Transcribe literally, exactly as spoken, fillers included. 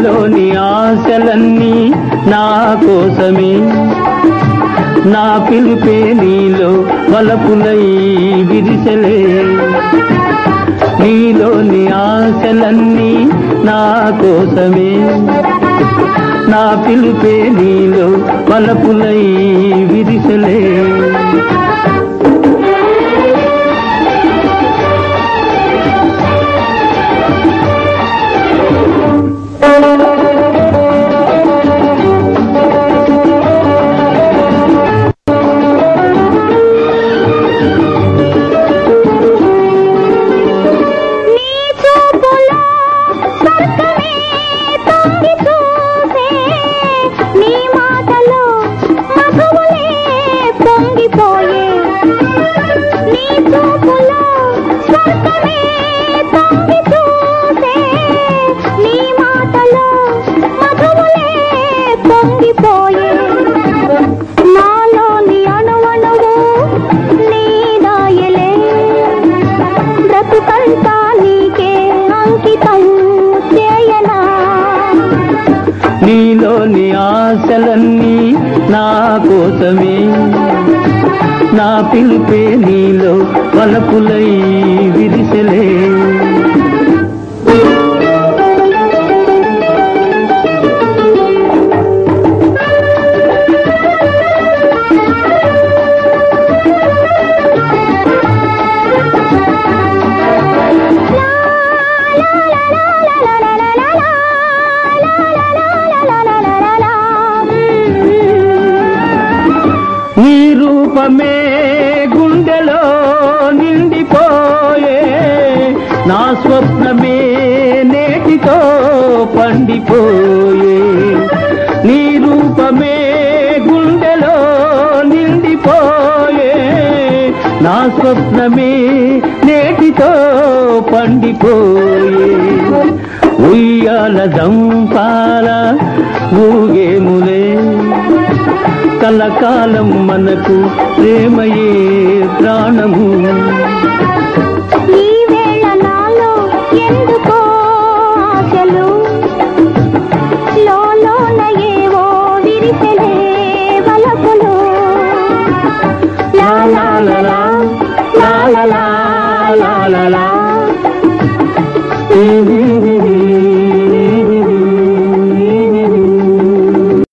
నీలోని ఆశలన్నీ నా కోసమే, నా పిలుపే నీలో వలపులై విరిసెలే. నీలోని ఆశలన్నీ నా కోసమే, నా పిలుపే నీలో వలపులై విరిసెలే. నీలోని ఆశలన్నీ నా కోసమే, నా పిలుపే నీలో వలపులై విరిసెలే. నీ రూపమే గుండెలో నిండిపోయే, నా స్వప్నమే నేటితో పండిపోయే. నీ రూపమే గుండెలో నిండిపోయే, నా స్వప్నమే నేటితో పండిపోయే. ఉయ్యాల దంపాల ఊగేములే, కలకాలం మనకు ప్రేమయే ప్రాణము. ఈ వేళ నాలో ఎందుకో ఆశలు, లోలోన ఏవో విరిసెలే వలపులు. లా లా లా లా లా లా లా లా లా.